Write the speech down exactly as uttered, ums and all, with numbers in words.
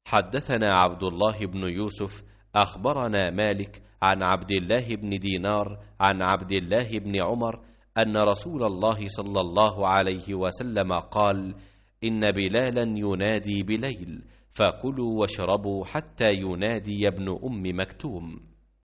حدثنا عبد الله بن يوسف أخبرنا مالك عن عبد الله بن دينار عن عبد الله بن عمر أن رسول الله صلى الله عليه وسلم قال: إن بلالا ينادي بليل، فكلوا واشربوا حتى ينادي ابن أم مكتوم.